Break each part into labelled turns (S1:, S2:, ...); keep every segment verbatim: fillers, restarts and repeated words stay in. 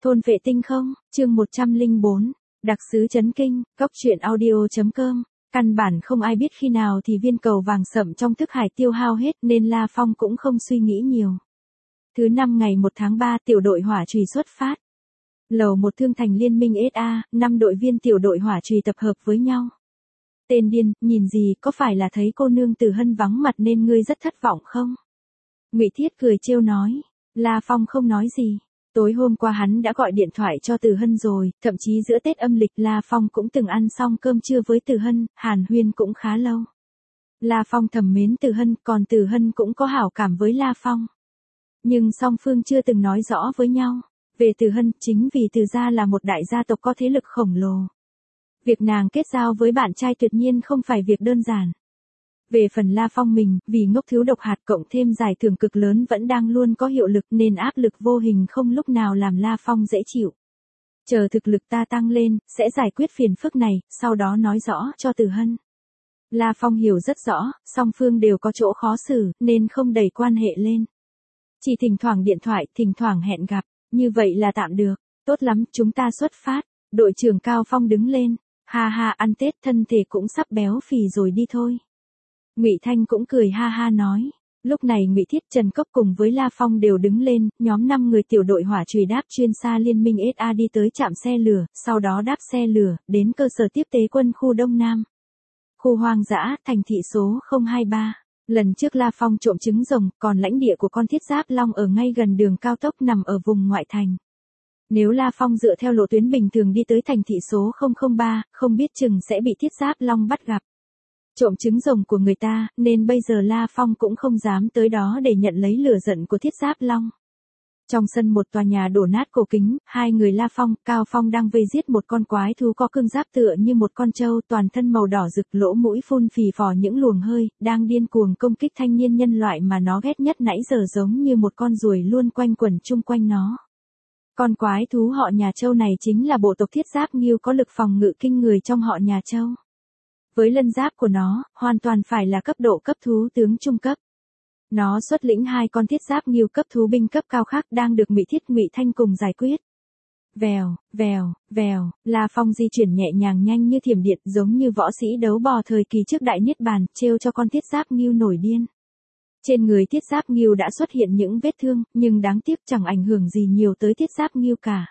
S1: Thôn vệ tinh không, chương một trăm lẻ bốn, đặc sứ chấn kinh, cóc truyện audio.com. Căn bản không ai biết khi nào thì viên cầu vàng sậm trong thức hải tiêu hao hết nên La Phong cũng không suy nghĩ nhiều. Thứ năm ngày một tháng ba tiểu đội hỏa chùy xuất phát. Lầu một Thương Thành Liên minh ét a, năm đội viên tiểu đội hỏa chùy tập hợp với nhau. Tên điên, nhìn gì, có phải là thấy cô nương Từ Hân vắng mặt nên ngươi rất thất vọng không? Ngụy Thiết cười trêu nói. La Phong không nói gì. Tối hôm qua hắn đã gọi điện thoại cho Từ Hân rồi, thậm chí giữa Tết âm lịch La Phong cũng từng ăn xong cơm trưa với Từ Hân, hàn huyên cũng khá lâu. La Phong thầm mến Từ Hân, còn Từ Hân cũng có hảo cảm với La Phong. Nhưng song phương chưa từng nói rõ với nhau. Về Từ Hân, chính vì Từ gia là một đại gia tộc có thế lực khổng lồ. Việc nàng kết giao với bạn trai tuyệt nhiên không phải việc đơn giản. Về phần La Phong mình, vì ngốc thiếu độc hạt cộng thêm giải thưởng cực lớn vẫn đang luôn có hiệu lực nên áp lực vô hình không lúc nào làm La Phong dễ chịu. Chờ thực lực ta tăng lên, sẽ giải quyết phiền phức này, sau đó nói rõ cho Từ Hân. La Phong hiểu rất rõ, song phương đều có chỗ khó xử, nên không đẩy quan hệ lên. Chỉ thỉnh thoảng điện thoại, thỉnh thoảng hẹn gặp, như vậy là tạm được. Tốt lắm, chúng ta xuất phát. Đội trưởng Cao Phong đứng lên. Ha ha, ăn Tết thân thể cũng sắp béo phì rồi đi thôi. Ngụy Thanh cũng cười ha ha nói. Lúc này Ngụy Thiết, Trần Cốc cùng với La Phong đều đứng lên, nhóm năm người tiểu đội hỏa chùy đáp chuyên xa Liên minh ét a đi tới trạm xe lửa, sau đó đáp xe lửa, đến cơ sở tiếp tế quân khu Đông Nam. Khu hoang dã, thành thị số không hai ba. Lần trước La Phong trộm trứng rồng, còn lãnh địa của con Thiết Giáp Long ở ngay gần đường cao tốc nằm ở vùng ngoại thành. Nếu La Phong dựa theo lộ tuyến bình thường đi tới thành thị số không không ba, không biết chừng sẽ bị Thiết Giáp Long bắt gặp. Trộm trứng rồng của người ta, nên bây giờ La Phong cũng không dám tới đó để nhận lấy lửa giận của Thiết Giáp Long. Trong sân một tòa nhà đổ nát cổ kính, hai người La Phong, Cao Phong đang vây giết một con quái thú có cương giáp tựa như một con trâu, toàn thân màu đỏ rực, lỗ mũi phun phì phò những luồng hơi, đang điên cuồng công kích thanh niên nhân loại mà nó ghét nhất nãy giờ, giống như một con ruồi luôn quanh quẩn chung quanh nó. Con quái thú họ nhà Châu này chính là bộ tộc Thiết Giáp Ngưu có lực phòng ngự kinh người trong họ nhà Châu. Với lân giáp của nó, hoàn toàn phải là cấp độ cấp thú tướng trung cấp. Nó xuất lĩnh hai con Thiết Giáp Ngưu cấp thú binh cấp cao khác đang được Ngụy Thiết, Ngụy Thanh cùng giải quyết. Vèo, vèo, vèo, La Phong di chuyển nhẹ nhàng nhanh như thiểm điện, giống như võ sĩ đấu bò thời kỳ trước đại niết bàn, trêu cho con Thiết Giáp Ngưu nổi điên. Trên người Thiết Giáp Ngưu đã xuất hiện những vết thương, nhưng đáng tiếc chẳng ảnh hưởng gì nhiều tới Thiết Giáp Ngưu cả.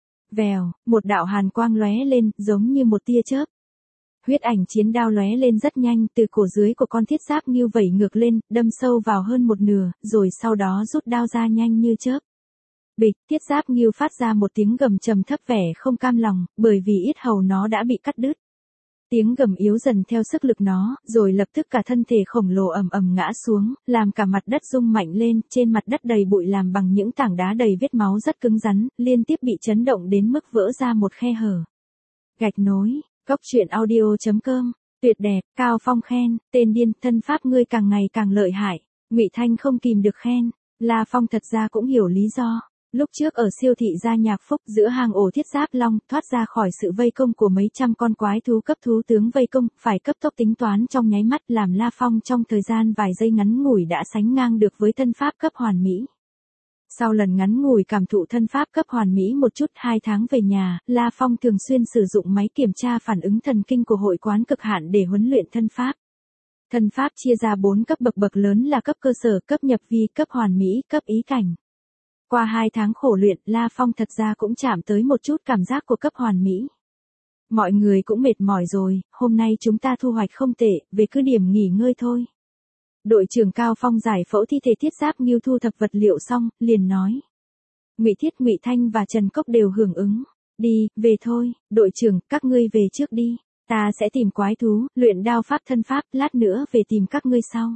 S1: Vèo, một đạo hàn quang lóe lên, giống như một tia chớp. Huyết ảnh chiến đao lóe lên rất nhanh, từ cổ dưới của con Thiết Giáp Ngưu vẩy ngược lên, đâm sâu vào hơn một nửa, rồi sau đó rút đao ra nhanh như chớp. Bịch, Thiết Giáp Ngưu phát ra một tiếng gầm trầm thấp vẻ không cam lòng, bởi vì yết hầu nó đã bị cắt đứt. Tiếng gầm yếu dần theo sức lực nó, rồi lập tức cả thân thể khổng lồ ầm ầm ngã xuống, làm cả mặt đất rung mạnh lên, trên mặt đất đầy bụi làm bằng những tảng đá đầy vết máu rất cứng rắn, liên tiếp bị chấn động đến mức vỡ ra một khe hở. Gạch nối, cóc truyện audio.com, tuyệt đẹp, Cao Phong khen, tên điên, thân pháp ngươi càng ngày càng lợi hại. Ngụy Thanh không kìm được khen. La Phong thật ra cũng hiểu lý do. Lúc trước ở siêu thị Gia Nhạc Phúc, giữa hang ổ Thiết Giáp Long, thoát ra khỏi sự vây công của mấy trăm con quái thú cấp thú tướng vây công, phải cấp tốc tính toán trong nháy mắt, làm La Phong trong thời gian vài giây ngắn ngủi đã sánh ngang được với thân pháp cấp hoàn mỹ. Sau lần ngắn ngủi cảm thụ thân pháp cấp hoàn mỹ một chút, hai tháng về nhà, La Phong thường xuyên sử dụng máy kiểm tra phản ứng thần kinh của hội quán cực hạn để huấn luyện thân pháp. Thân pháp chia ra bốn cấp bậc, bậc lớn là cấp cơ sở, cấp nhập vi, cấp hoàn mỹ, cấp ý cảnh. Qua hai tháng khổ luyện, La Phong thật ra cũng chạm tới một chút cảm giác của cấp hoàn mỹ. Mọi người cũng mệt mỏi rồi, hôm nay chúng ta thu hoạch không tệ, về cứ điểm nghỉ ngơi thôi. Đội trưởng Cao Phong giải phẫu thi thể Thiết Giáp Ngưu, thu thập vật liệu xong, liền nói. Ngụy Thiết, Ngụy Thanh và Trần Cốc đều hưởng ứng. Đi, về thôi, đội trưởng, các ngươi về trước đi. Ta sẽ tìm quái thú, luyện đao pháp thân pháp, lát nữa về tìm các ngươi sau.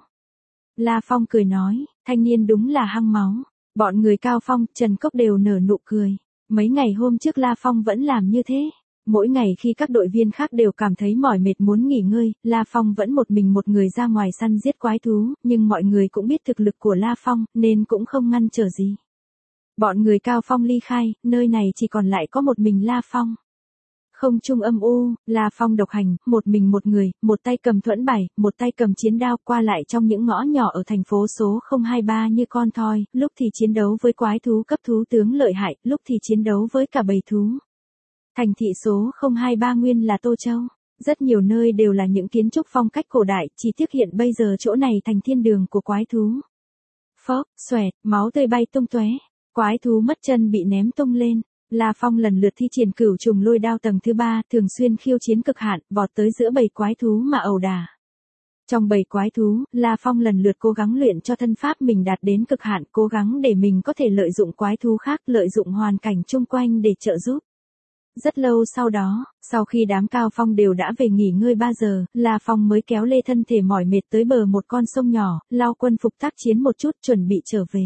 S1: La Phong cười nói, thanh niên đúng là hăng máu. Bọn người Cao Phong, Trần Cốc đều nở nụ cười. Mấy ngày hôm trước La Phong vẫn làm như thế. Mỗi ngày khi các đội viên khác đều cảm thấy mỏi mệt muốn nghỉ ngơi, La Phong vẫn một mình một người ra ngoài săn giết quái thú, nhưng mọi người cũng biết thực lực của La Phong, nên cũng không ngăn trở gì. Bọn người Cao Phong ly khai, nơi này chỉ còn lại có một mình La Phong. Không trung âm u, La Phong độc hành, một mình một người, một tay cầm thuẫn bài, một tay cầm chiến đao qua lại trong những ngõ nhỏ ở thành phố số không hai ba như con thoi, lúc thì chiến đấu với quái thú cấp thú tướng lợi hại, lúc thì chiến đấu với cả bầy thú. Thành thị số không hai ba nguyên là Tô Châu. Rất nhiều nơi đều là những kiến trúc phong cách cổ đại, chỉ tiếc hiện bây giờ chỗ này thành thiên đường của quái thú. Phốc, xoẹt, máu tươi bay tung tóe, quái thú mất chân bị ném tung lên. La Phong lần lượt thi triển cửu trùng lôi đao tầng thứ ba, thường xuyên khiêu chiến cực hạn, vọt tới giữa bầy quái thú mà ẩu đả. Trong bầy quái thú, La Phong lần lượt cố gắng luyện cho thân pháp mình đạt đến cực hạn, cố gắng để mình có thể lợi dụng quái thú khác, lợi dụng hoàn cảnh chung quanh để trợ giúp. Rất lâu sau đó, sau khi đám Cao Phong đều đã về nghỉ ngơi ba giờ, La Phong mới kéo lê thân thể mỏi mệt tới bờ một con sông nhỏ, lau quân phục tác chiến một chút chuẩn bị trở về.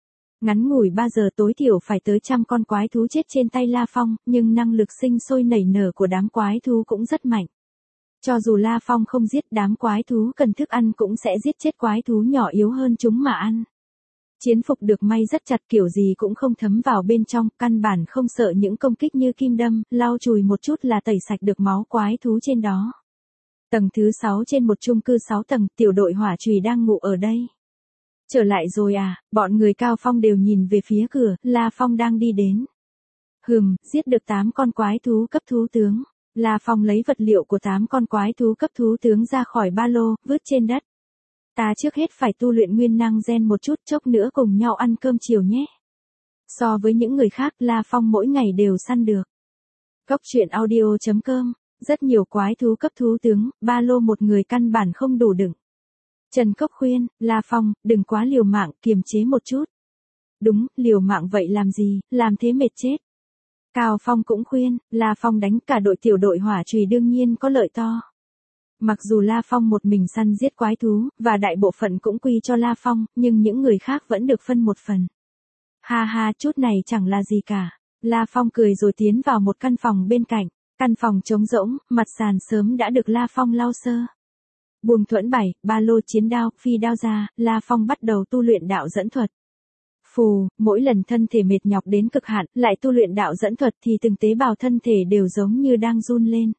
S1: Ngắn ngủi ba giờ tối thiểu phải tới trăm con quái thú chết trên tay La Phong, nhưng năng lực sinh sôi nảy nở của đám quái thú cũng rất mạnh. Cho dù La Phong không giết đám quái thú cần thức ăn cũng sẽ giết chết quái thú nhỏ yếu hơn chúng mà ăn. Chiến phục được may rất chặt kiểu gì cũng không thấm vào bên trong, căn bản không sợ những công kích như kim đâm, lau chùi một chút là tẩy sạch được máu quái thú trên đó. Tầng thứ sáu trên một chung cư sáu tầng, tiểu đội hỏa chùy đang ngủ ở đây. Trở lại rồi à, bọn người Cao Phong đều nhìn về phía cửa, La Phong đang đi đến. Hừm, giết được tám con quái thú cấp thú tướng. La Phong lấy vật liệu của tám con quái thú cấp thú tướng ra khỏi ba lô, vứt trên đất. Ta trước hết phải tu luyện nguyên năng gen một chút, chốc nữa cùng nhau ăn cơm chiều nhé. So với những người khác, La Phong mỗi ngày đều săn được. Cốc truyện audio chấm com, rất nhiều quái thú cấp thú tướng, ba lô một người căn bản không đủ đựng. Trần Cốc khuyên, La Phong, đừng quá liều mạng, kiềm chế một chút. Đúng, liều mạng vậy làm gì, làm thế mệt chết. Cao Phong cũng khuyên, La Phong đánh cả đội tiểu đội hỏa chùy đương nhiên có lợi to. Mặc dù La Phong một mình săn giết quái thú, và đại bộ phận cũng quy cho La Phong, nhưng những người khác vẫn được phân một phần. Ha ha, chút này chẳng là gì cả. La Phong cười rồi tiến vào một căn phòng bên cạnh. Căn phòng trống rỗng, mặt sàn sớm đã được La Phong lau sơ. Buông thuẫn bảy, ba lô chiến đao, phi đao ra, La Phong bắt đầu tu luyện đạo dẫn thuật. Phù, mỗi lần thân thể mệt nhọc đến cực hạn, lại tu luyện đạo dẫn thuật thì từng tế bào thân thể đều giống như đang run lên.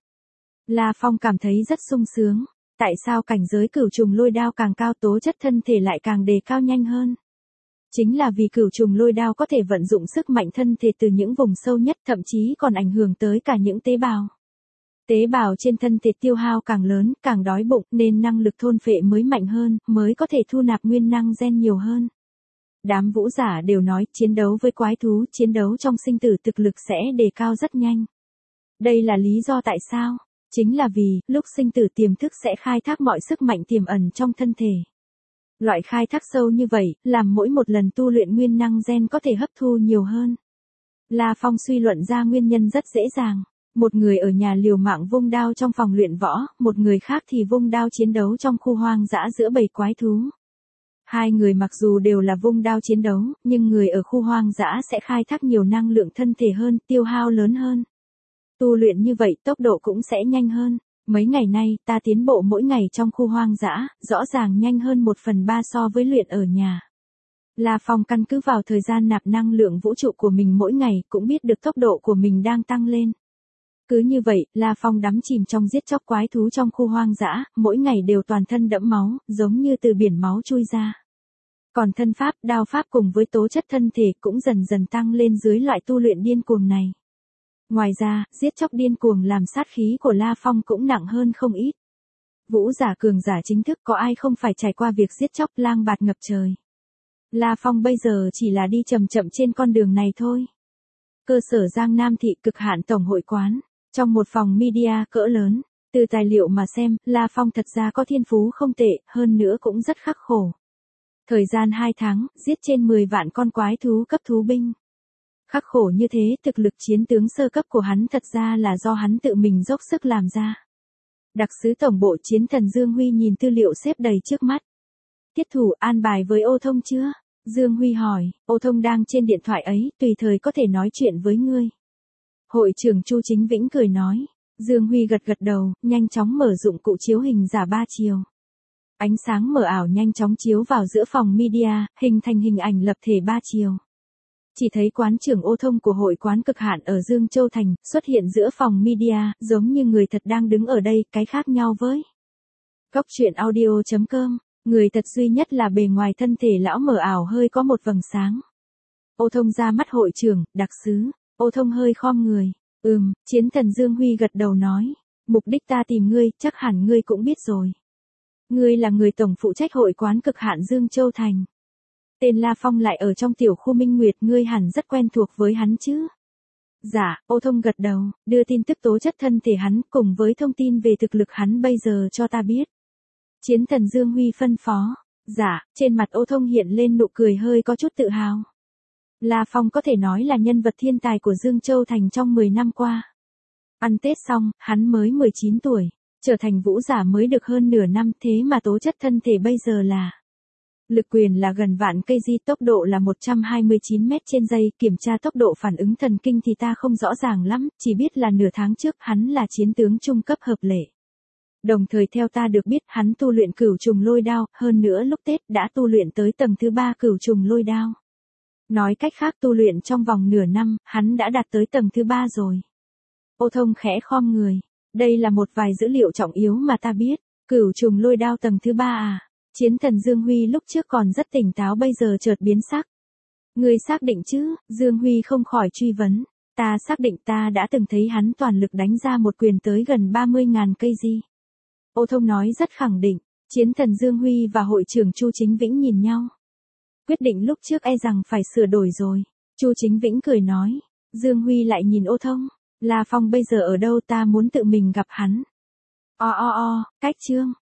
S1: La Phong cảm thấy rất sung sướng. Tại sao cảnh giới cửu trùng lôi đao càng cao tố chất thân thể lại càng đề cao nhanh hơn? Chính là vì cửu trùng lôi đao có thể vận dụng sức mạnh thân thể từ những vùng sâu nhất, thậm chí còn ảnh hưởng tới cả những tế bào. Tế bào trên thân thể tiêu hao càng lớn, càng đói bụng, nên năng lực thôn phệ mới mạnh hơn, mới có thể thu nạp nguyên năng gen nhiều hơn. Đám vũ giả đều nói, chiến đấu với quái thú, chiến đấu trong sinh tử thực lực sẽ đề cao rất nhanh. Đây là lý do tại sao? Chính là vì, lúc sinh tử tiềm thức sẽ khai thác mọi sức mạnh tiềm ẩn trong thân thể. Loại khai thác sâu như vậy, làm mỗi một lần tu luyện nguyên năng gen có thể hấp thu nhiều hơn. La Phong suy luận ra nguyên nhân rất dễ dàng. Một người ở nhà liều mạng vung đao trong phòng luyện võ, một người khác thì vung đao chiến đấu trong khu hoang dã giữa bầy quái thú. Hai người mặc dù đều là vung đao chiến đấu, nhưng người ở khu hoang dã sẽ khai thác nhiều năng lượng thân thể hơn, tiêu hao lớn hơn. Tu luyện như vậy tốc độ cũng sẽ nhanh hơn. Mấy ngày nay, ta tiến bộ mỗi ngày trong khu hoang dã, rõ ràng nhanh hơn một phần ba so với luyện ở nhà. La Phong căn cứ vào thời gian nạp năng lượng vũ trụ của mình mỗi ngày, cũng biết được tốc độ của mình đang tăng lên. Cứ như vậy, La Phong đắm chìm trong giết chóc quái thú trong khu hoang dã, mỗi ngày đều toàn thân đẫm máu, giống như từ biển máu chui ra. Còn thân pháp, đao pháp cùng với tố chất thân thể cũng dần dần tăng lên dưới loại tu luyện điên cuồng này. Ngoài ra, giết chóc điên cuồng làm sát khí của La Phong cũng nặng hơn không ít. Vũ giả cường giả chính thức có ai không phải trải qua việc giết chóc lang bạt ngập trời. La Phong bây giờ chỉ là đi chậm chậm trên con đường này thôi. Cơ sở Giang Nam Thị cực hạn tổng hội quán. Trong một phòng media cỡ lớn, từ tài liệu mà xem, La Phong thật ra có thiên phú không tệ, hơn nữa cũng rất khắc khổ. Thời gian hai tháng, giết trên mười vạn con quái thú cấp thú binh. Khắc khổ như thế, thực lực chiến tướng sơ cấp của hắn thật ra là do hắn tự mình dốc sức làm ra. Đặc sứ tổng bộ chiến thần Dương Huy nhìn tư liệu xếp đầy trước mắt. Tiết thủ an bài với Ô Thông chưa? Dương Huy hỏi, Ô Thông đang trên điện thoại ấy, tùy thời có thể nói chuyện với ngươi. Hội trưởng Chu Chính Vĩnh cười nói. Dương Huy gật gật đầu, nhanh chóng mở dụng cụ chiếu hình giả ba chiều. Ánh sáng mờ ảo nhanh chóng chiếu vào giữa phòng media, hình thành hình ảnh lập thể ba chiều. Chỉ thấy quán trưởng Ô Thông của hội quán Cực Hạn ở Dương Châu Thành, xuất hiện giữa phòng media, giống như người thật đang đứng ở đây, cái khác nhau với. Góc truyện audio chấm com, người thật duy nhất là bề ngoài thân thể lão mờ ảo hơi có một vầng sáng. Ô Thông ra mắt hội trưởng, đặc sứ, Ô Thông hơi khom người, ừm, Chiến Thần Dương Huy gật đầu nói, mục đích ta tìm ngươi, chắc hẳn ngươi cũng biết rồi. Ngươi là người tổng phụ trách hội quán Cực Hạn Dương Châu Thành. Tên La Phong lại ở trong tiểu khu Minh Nguyệt, ngươi hẳn rất quen thuộc với hắn chứ? Dạ, Ô Thông gật đầu, đưa tin tức tố chất thân thể hắn cùng với thông tin về thực lực hắn bây giờ cho ta biết. Chiến Thần Dương Huy phân phó. Dạ, trên mặt Ô Thông hiện lên nụ cười hơi có chút tự hào. La Phong có thể nói là nhân vật thiên tài của Dương Châu Thành trong mười năm qua. Ăn Tết xong, hắn mới mười chín tuổi, trở thành vũ giả mới được hơn nửa năm, thế mà tố chất thân thể bây giờ là lực quyền là gần vạn cây di, tốc độ là một trăm hai mươi chín mét trên giây, kiểm tra tốc độ phản ứng thần kinh thì ta không rõ ràng lắm, chỉ biết là nửa tháng trước hắn là chiến tướng trung cấp hợp lệ. Đồng thời theo ta được biết hắn tu luyện cửu trùng lôi đao, hơn nữa lúc Tết đã tu luyện tới tầng thứ ba cửu trùng lôi đao. Nói cách khác tu luyện trong vòng nửa năm, hắn đã đạt tới tầng thứ ba rồi. Ô Thông khẽ khom người. Đây là một vài dữ liệu trọng yếu mà ta biết. Cửu trùng lôi đao tầng thứ ba à? Chiến Thần Dương Huy lúc trước còn rất tỉnh táo, bây giờ chợt biến sắc. Ngươi xác định chứ? Dương Huy không khỏi truy vấn. Ta xác định, ta đã từng thấy hắn toàn lực đánh ra một quyền tới gần ba mươi nghìn cây di. Ô Thông nói rất khẳng định. Chiến Thần Dương Huy và hội trưởng Chu Chính Vĩnh nhìn nhau. Quyết định lúc trước e rằng phải sửa đổi rồi. Chu Chính Vĩnh cười nói. Dương Huy lại nhìn Ô Thông. La Phong bây giờ ở đâu, ta muốn tự mình gặp hắn. O o o, cách chương.